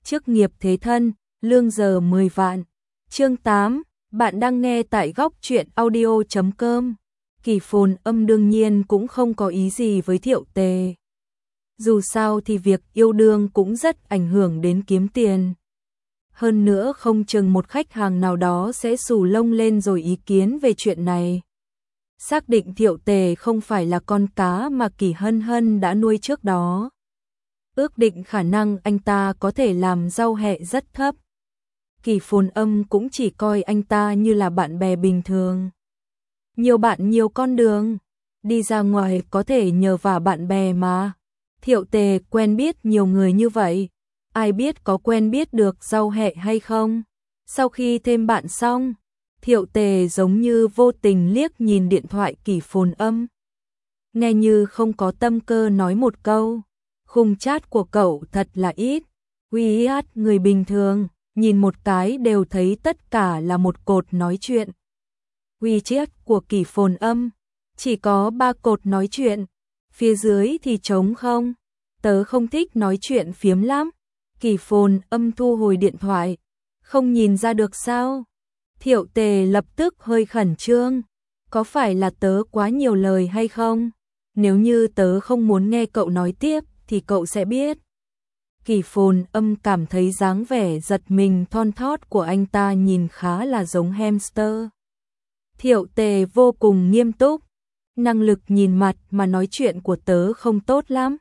chức nghiệp thế thân, lương giờ 10 vạn. Chương 8, bạn đang nghe tại góc truyện audio.com. Kỳ Phồn Âm đương nhiên cũng không có ý gì với Thiệu Tề. Dù sao thì việc yêu đương cũng rất ảnh hưởng đến kiếm tiền. Hơn nữa không chừng một khách hàng nào đó sẽ xù lông lên rồi ý kiến về chuyện này. Xác định Thiệu Tề không phải là con cá mà Kỳ Hân Hân đã nuôi trước đó. Ước định khả năng anh ta có thể làm rau hẹ rất thấp. Kỳ Phồn Âm cũng chỉ coi anh ta như là bạn bè bình thường. Nhiều bạn nhiều con đường, đi ra ngoài có thể nhờ vả bạn bè mà. Thiệu Tề quen biết nhiều người như vậy, ai biết có quen biết được rau hẹ hay không. Sau khi thêm bạn xong, Thiệu Tề giống như vô tình liếc nhìn điện thoại Kỳ Phồn Âm. Nghe như không có tâm cơ nói một câu, khung chat của cậu thật là ít. WeChat người bình thường, nhìn một cái đều thấy tất cả là một cột nói chuyện. WeChat của Kỳ Phồn Âm, chỉ có 3 cột nói chuyện, phía dưới thì trống không. Tớ không thích nói chuyện phiếm lắm. Kỳ Phồn Âm thu hồi điện thoại, không nhìn ra được sao? Thiệu Tề lập tức hơi khẩn trương, có phải là tớ quá nhiều lời hay không? Nếu như tớ không muốn nghe cậu nói tiếp thì cậu sẽ biết. Kỳ Phồn Âm cảm thấy dáng vẻ giật mình thon thót của anh ta nhìn khá là giống hamster. Thiệu Tề vô cùng nghiêm túc, năng lực nhìn mặt mà nói chuyện của tớ không tốt lắm.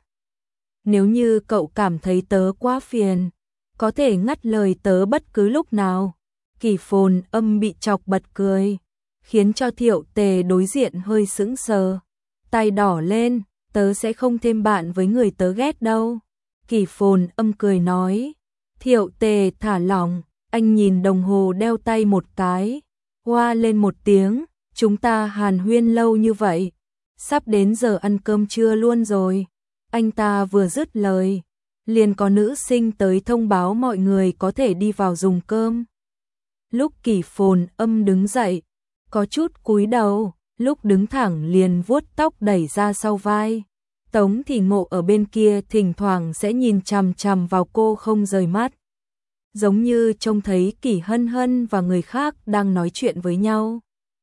Nếu như cậu cảm thấy tớ quá phiền, có thể ngắt lời tớ bất cứ lúc nào. Kỳ Phồn Âm bị chọc bật cười, khiến cho Thiệu Tề đối diện hơi sững sờ. Tai đỏ lên, tớ sẽ không thêm bạn với người tớ ghét đâu. Kỳ Phồn Âm cười nói. Thiệu Tề thả lỏng, anh nhìn đồng hồ đeo tay một cái. Hoa lên một tiếng, chúng ta hàn huyên lâu như vậy, sắp đến giờ ăn cơm trưa luôn rồi. Anh ta vừa dứt lời, liền có nữ sinh tới thông báo mọi người có thể đi vào dùng cơm. Lúc Kỳ Phồn Âm đứng dậy, có chút cúi đầu, lúc đứng thẳng liền vuốt tóc đẩy ra sau vai. Tống Thì Ngộ ở bên kia thỉnh thoảng sẽ nhìn chằm chằm vào cô không rời mắt. Giống như trông thấy Kỳ Hân Hân và người khác đang nói chuyện với nhau.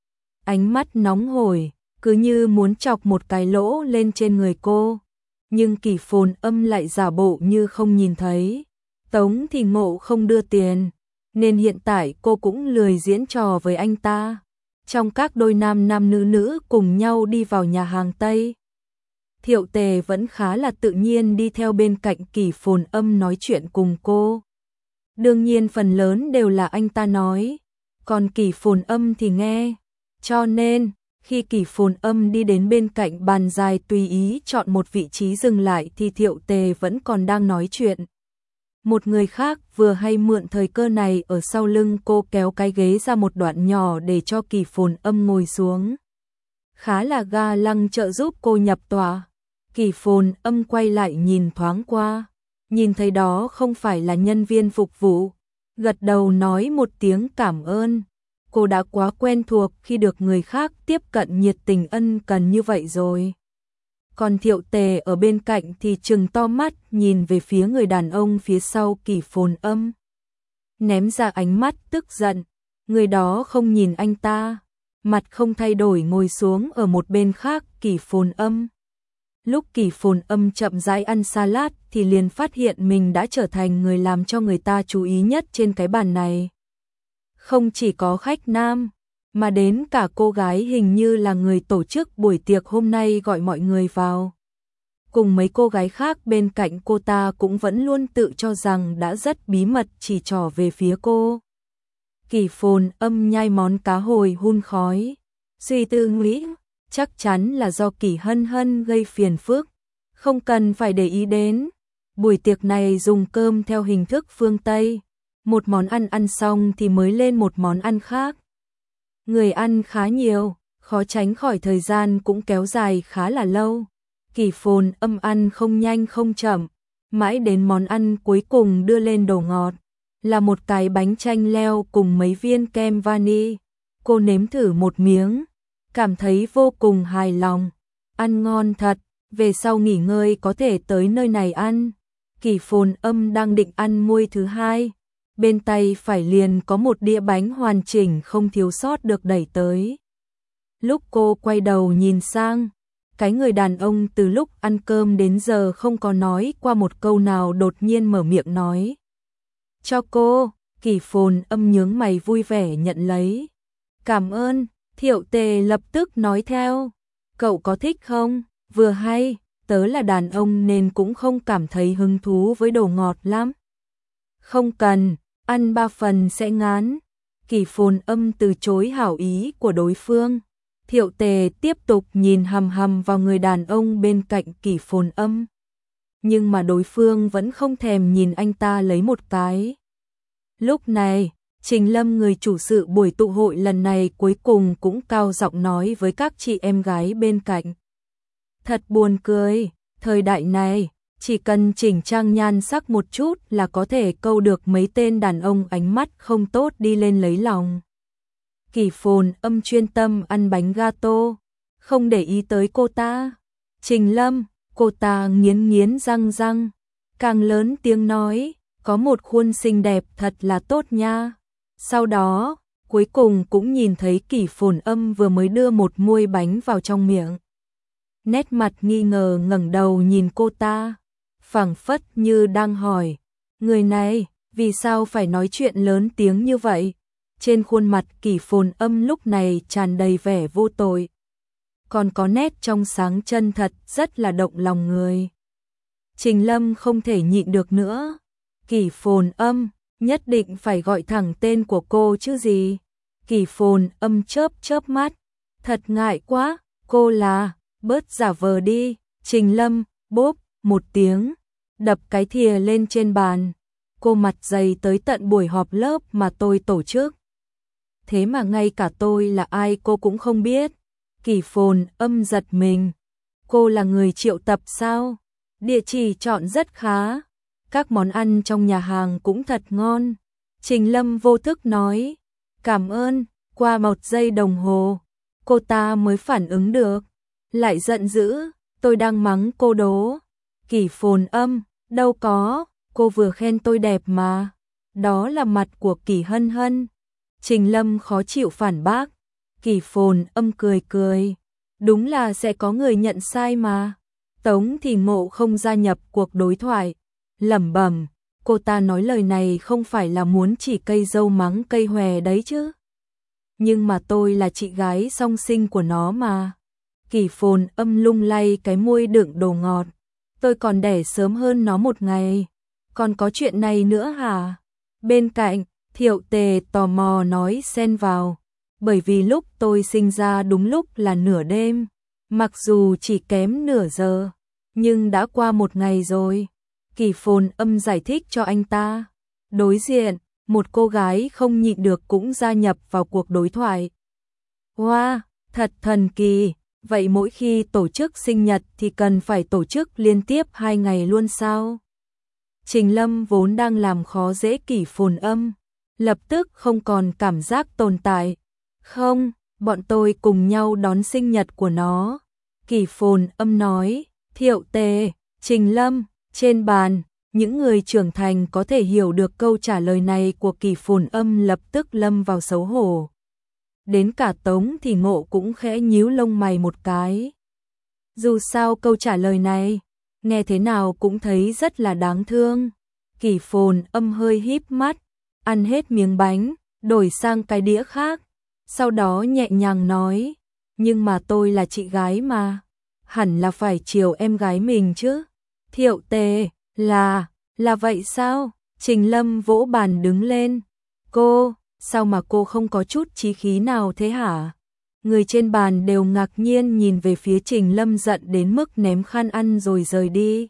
Ánh mắt nóng hổi, cứ như muốn chọc một cái lỗ lên trên người cô. Nhưng Kỳ Phồn Âm lại giả bộ như không nhìn thấy. Tống Thì Ngộ không đưa tiền, nên hiện tại cô cũng lười diễn trò với anh ta. Trong các đôi nam nam nữ nữ cùng nhau đi vào nhà hàng Tây, Thiệu Tề vẫn khá là tự nhiên đi theo bên cạnh Kỳ Phồn Âm nói chuyện cùng cô. Đương nhiên phần lớn đều là anh ta nói, còn Kỳ Phồn Âm thì nghe. Cho nên, khi Kỳ Phồn Âm đi đến bên cạnh bàn dài tùy ý chọn một vị trí dừng lại thì Thiệu Tề vẫn còn đang nói chuyện. Một người khác vừa hay mượn thời cơ này ở sau lưng cô kéo cái ghế ra một đoạn nhỏ để cho Kỳ Phồn Âm ngồi xuống. Khá là ga lăng trợ giúp cô nhập tọa. Kỳ Phồn Âm quay lại nhìn thoáng qua, nhìn thấy đó không phải là nhân viên phục vụ, gật đầu nói một tiếng cảm ơn. Cô đã quá quen thuộc khi được người khác tiếp cận nhiệt tình ân cần như vậy rồi. Còn Thiệu Tề ở bên cạnh thì trừng to mắt nhìn về phía người đàn ông phía sau Kỳ Phồn Âm. Ném ra ánh mắt tức giận, người đó không nhìn anh ta, mặt không thay đổi ngồi xuống ở một bên khác Kỳ Phồn Âm. Lúc Kỳ Phồn Âm chậm rãi ăn salad thì liền phát hiện mình đã trở thành người làm cho người ta chú ý nhất trên cái bàn này. Không chỉ có khách nam, mà đến cả cô gái hình như là người tổ chức buổi tiệc hôm nay gọi mọi người vào. Cùng mấy cô gái khác bên cạnh cô ta cũng vẫn luôn tự cho rằng đã rất bí mật chỉ trỏ về phía cô. Kỳ Phồn Âm nhai món cá hồi hun khói, suy tư nghĩ, chắc chắn là do Kỳ Hân Hân gây phiền phức, không cần phải để ý đến. Buổi tiệc này dùng cơm theo hình thức phương Tây, một món ăn ăn xong thì mới lên một món ăn khác. Người ăn khá nhiều, khó tránh khỏi thời gian cũng kéo dài khá là lâu. Kỳ Phồn Âm ăn không nhanh không chậm, mãi đến món ăn cuối cùng đưa lên đồ ngọt, là một cái bánh chanh leo cùng mấy viên kem vani. Cô nếm thử một miếng, cảm thấy vô cùng hài lòng, ăn ngon thật, về sau nghỉ ngơi có thể tới nơi này ăn. Kỷ Phồn Âm đang định ăn muôi thứ hai, bên tay phải liền có một đĩa bánh hoàn chỉnh không thiếu sót được đẩy tới. Lúc cô quay đầu nhìn sang, cái người đàn ông từ lúc ăn cơm đến giờ không có nói qua một câu nào đột nhiên mở miệng nói. Cho cô. Kỷ Phồn Âm nhướng mày vui vẻ nhận lấy. Cảm ơn. Thiệu Tề lập tức nói theo. Cậu có thích không? Vừa hay, tớ là đàn ông nên cũng không cảm thấy hứng thú với đồ ngọt lắm. Không cần, ăn 3 phần sẽ ngán. Kỷ Phồn Âm từ chối hảo ý của đối phương. Thiệu Tề tiếp tục nhìn hằm hằm vào người đàn ông bên cạnh Kỷ Phồn Âm. Nhưng mà đối phương vẫn không thèm nhìn anh ta lấy một cái. Lúc này, Trình Lâm người chủ sự buổi tụ hội lần này cuối cùng cũng cao giọng nói với các chị em gái bên cạnh. Thật buồn cười, thời đại này, chỉ cần chỉnh trang nhan sắc một chút là có thể câu được mấy tên đàn ông ánh mắt không tốt đi lên lấy lòng. Kỷ Phồn Âm chuyên tâm ăn bánh gato, không để ý tới cô ta. Trình Lâm, cô ta nghiến nghiến răng răng, càng lớn tiếng nói, có một khuôn xinh đẹp thật là tốt nha. Sau đó, cuối cùng cũng nhìn thấy Kỷ Phồn Âm vừa mới đưa một muôi bánh vào trong miệng. Nét mặt nghi ngờ ngẩng đầu nhìn cô ta, phảng phất như đang hỏi, người này, vì sao phải nói chuyện lớn tiếng như vậy? Trên khuôn mặt Kỷ Phồn Âm lúc này tràn đầy vẻ vô tội, còn có nét trong sáng chân thật rất là động lòng người. Trình Lâm không thể nhịn được nữa. Kỷ Phồn Âm, nhất định phải gọi thẳng tên của cô chứ gì. Kỷ Phồn Âm chớp chớp mắt, thật ngại quá, cô là, bớt giả vờ đi. Trình Lâm, bốp, một tiếng, đập cái thìa lên trên bàn. Cô mặt dày tới tận buổi họp lớp mà tôi tổ chức. Thế mà ngay cả tôi là ai cô cũng không biết. Kỷ Phồn Âm giật mình. Cô là người triệu tập sao? Địa chỉ chọn rất khá. Các món ăn trong nhà hàng cũng thật ngon. Trình Lâm vô thức nói. Cảm ơn. Qua 1 giây đồng hồ, cô ta mới phản ứng được. Lại giận dữ. Tôi đang mắng cô đố. Kỷ Phồn Âm, đâu có. Cô vừa khen tôi đẹp mà. Đó là mặt của Kỷ Hân Hân. Trình Lâm khó chịu phản bác. Kỷ Phồn Âm cười cười. Đúng là sẽ có người nhận sai mà. Tống thì Ngộ không gia nhập cuộc đối thoại. Lẩm bẩm, cô ta nói lời này không phải là muốn chỉ cây dâu mắng cây hòe đấy chứ. Nhưng mà tôi là chị gái song sinh của nó mà. Kỷ Phồn Âm lung lay cái môi đựng đồ ngọt. Tôi còn đẻ sớm hơn nó 1 ngày. Còn có chuyện này nữa hả? Bên cạnh, Thiệu Tề tò mò nói xen vào. Bởi vì lúc tôi sinh ra đúng lúc là nửa đêm. Mặc dù chỉ kém nửa giờ, nhưng đã qua 1 ngày rồi. Kỷ Phồn Âm giải thích cho anh ta. Đối diện, một cô gái không nhịn được cũng gia nhập vào cuộc đối thoại. Wow, thật thần kỳ. Vậy mỗi khi tổ chức sinh nhật thì cần phải tổ chức liên tiếp 2 ngày luôn sao? Trình Lâm vốn đang làm khó dễ Kỷ Phồn Âm, lập tức không còn cảm giác tồn tại. Không, bọn tôi cùng nhau đón sinh nhật của nó. Kỷ Phồn Âm nói. Thiệu Tề, Trình Lâm, trên bàn, những người trưởng thành có thể hiểu được câu trả lời này của Kỷ Phồn Âm lập tức lâm vào xấu hổ. Đến cả Tống thì Ngộ cũng khẽ nhíu lông mày một cái. Dù sao câu trả lời này, nghe thế nào cũng thấy rất là đáng thương. Kỷ Phồn Âm hơi híp mắt, ăn hết miếng bánh, đổi sang cái đĩa khác. Sau đó nhẹ nhàng nói, nhưng mà tôi là chị gái mà, hẳn là phải chiều em gái mình chứ. Thiệu Tề, là vậy sao? Trình Lâm vỗ bàn đứng lên. Cô, sao mà cô không có chút chí khí nào thế hả? Người trên bàn đều ngạc nhiên nhìn về phía Trình Lâm giận đến mức ném khăn ăn rồi rời đi.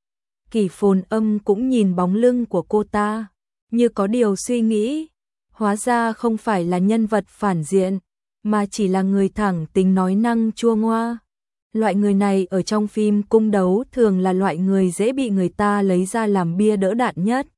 Kỷ Phồn Âm cũng nhìn bóng lưng của cô ta, như có điều suy nghĩ. Hóa ra không phải là nhân vật phản diện, mà chỉ là người thẳng tính nói năng chua ngoa. Loại người này ở trong phim cung đấu thường là loại người dễ bị người ta lấy ra làm bia đỡ đạn nhất.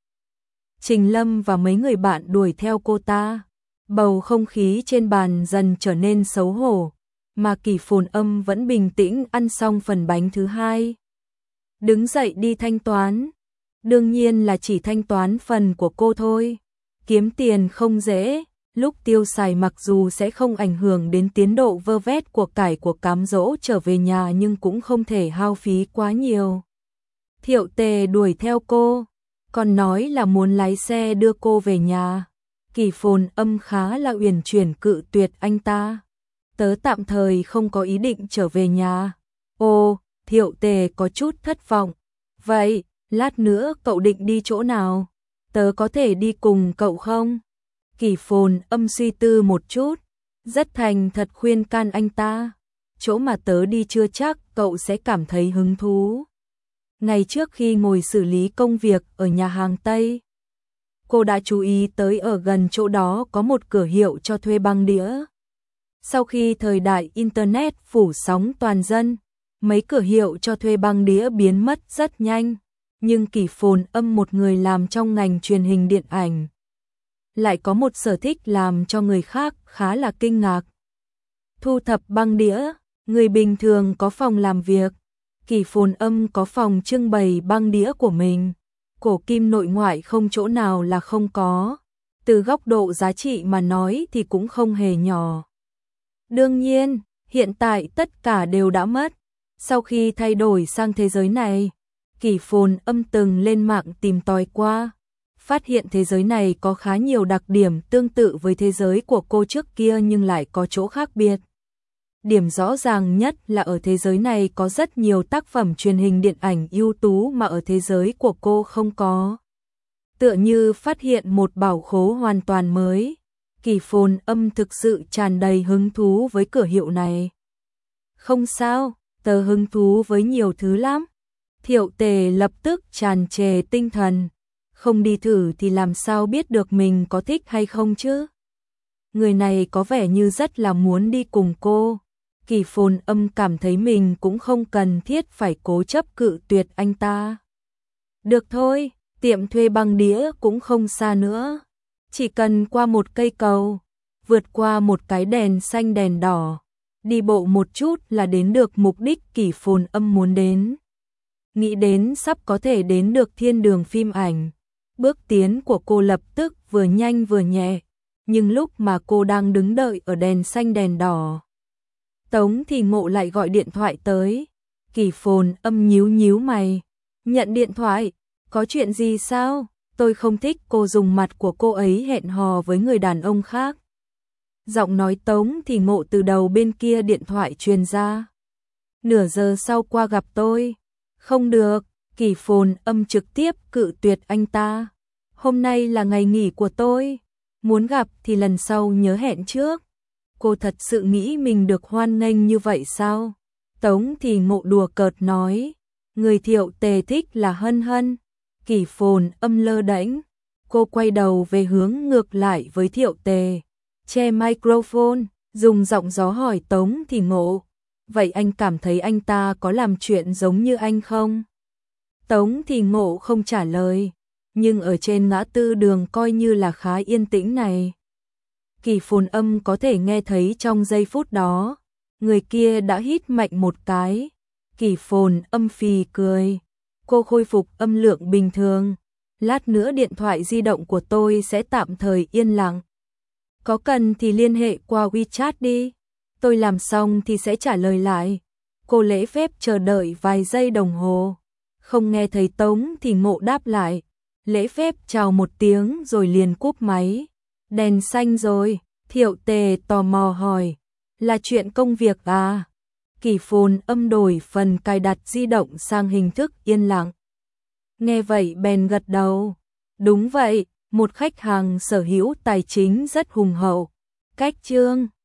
Trình Lâm và mấy người bạn đuổi theo cô ta. Bầu không khí trên bàn dần trở nên xấu hổ, mà Kỷ Phồn Âm vẫn bình tĩnh ăn xong phần bánh thứ hai. Đứng dậy đi thanh toán. Đương nhiên là chỉ thanh toán phần của cô thôi. Kiếm tiền không dễ, lúc tiêu xài mặc dù sẽ không ảnh hưởng đến tiến độ vơ vét của cải của cám dỗ trở về nhà nhưng cũng không thể hao phí quá nhiều. Thiệu Tề đuổi theo cô, còn nói là muốn lái xe đưa cô về nhà. Kỳ Phồn Âm khá là uyển chuyển cự tuyệt anh ta. Tớ tạm thời không có ý định trở về nhà. Ồ, Thiệu Tề có chút thất vọng. Vậy, lát nữa cậu định đi chỗ nào? Tớ có thể đi cùng cậu không? Kỳ Phồn Âm suy tư một chút, rất thành thật khuyên can anh ta. Chỗ mà tớ đi chưa chắc cậu sẽ cảm thấy hứng thú. Ngày trước khi ngồi xử lý công việc ở nhà hàng Tây, cô đã chú ý tới ở gần chỗ đó có một cửa hiệu cho thuê băng đĩa. Sau khi thời đại Internet phủ sóng toàn dân, mấy cửa hiệu cho thuê băng đĩa biến mất rất nhanh. Nhưng Kỳ Phồn Âm một người làm trong ngành truyền hình điện ảnh, lại có một sở thích làm cho người khác khá là kinh ngạc. Thu thập băng đĩa, người bình thường có phòng làm việc, Kỳ Phồn Âm có phòng trưng bày băng đĩa của mình. Cổ kim nội ngoại không chỗ nào là không có. Từ góc độ giá trị mà nói thì cũng không hề nhỏ. Đương nhiên, hiện tại tất cả đều đã mất. Sau khi thay đổi sang thế giới này, Kỳ Phồn Âm từng lên mạng tìm tòi qua, phát hiện thế giới này có khá nhiều đặc điểm tương tự với thế giới của cô trước kia nhưng lại có chỗ khác biệt. Điểm rõ ràng nhất là ở thế giới này có rất nhiều tác phẩm truyền hình điện ảnh ưu tú mà ở thế giới của cô không có. Tựa như phát hiện một bảo khố hoàn toàn mới. Kỳ Phồn Âm thực sự tràn đầy hứng thú với cửa hiệu này. Không sao, tớ hứng thú với nhiều thứ lắm. Thiệu Tề lập tức tràn trề tinh thần. Không đi thử thì làm sao biết được mình có thích hay không chứ? Người này có vẻ như rất là muốn đi cùng cô. Kỳ Phồn Âm cảm thấy mình cũng không cần thiết phải cố chấp cự tuyệt anh ta. Được thôi, tiệm thuê băng đĩa cũng không xa nữa. Chỉ cần qua một cây cầu, vượt qua một cái đèn xanh đèn đỏ, đi bộ một chút là đến được mục đích Kỳ Phồn Âm muốn đến. Nghĩ đến sắp có thể đến được thiên đường phim ảnh. Bước tiến của cô lập tức vừa nhanh vừa nhẹ. Nhưng lúc mà cô đang đứng đợi ở đèn xanh đèn đỏ, Tống Thì Ngộ lại gọi điện thoại tới. Kỳ Phồn Âm nhíu nhíu mày. Nhận điện thoại, có chuyện gì sao? Tôi không thích cô dùng mặt của cô ấy hẹn hò với người đàn ông khác. Giọng nói Tống Thì Ngộ từ đầu bên kia điện thoại truyền ra. Nửa giờ sau qua gặp tôi. Không được, Kỳ Phồn Âm trực tiếp cự tuyệt anh ta. Hôm nay là ngày nghỉ của tôi. Muốn gặp thì lần sau nhớ hẹn trước. Cô thật sự nghĩ mình được hoan nghênh như vậy sao? Tống Thì Ngộ đùa cợt nói. Người Thiệu Tề thích là Hân Hân. Kỳ Phồn Âm lơ đễnh. Cô quay đầu về hướng ngược lại với Thiệu Tề. Che microphone, dùng giọng gió hỏi Tống Thì Ngộ. Vậy anh cảm thấy anh ta có làm chuyện giống như anh không? Tống Thì Ngộ không trả lời. Nhưng ở trên ngã tư đường coi như là khá yên tĩnh này, Kỳ Phồn Âm có thể nghe thấy trong giây phút đó, người kia đã hít mạnh một cái. Kỳ Phồn Âm phì cười. Cô khôi phục âm lượng bình thường. Lát nữa điện thoại di động của tôi sẽ tạm thời yên lặng. Có cần thì liên hệ qua WeChat đi. Tôi làm xong thì sẽ trả lời lại. Cô lễ phép chờ đợi vài giây đồng hồ. Không nghe thấy Tống Thì Ngộ đáp lại. Lễ phép chào một tiếng rồi liền cúp máy. Đèn xanh rồi, Thiệu Tề tò mò hỏi. Là chuyện công việc à? Kỳ Phồn Âm đổi phần cài đặt di động sang hình thức yên lặng. Nghe vậy bèn gật đầu. Đúng vậy, một khách hàng sở hữu tài chính rất hùng hậu. Cách chương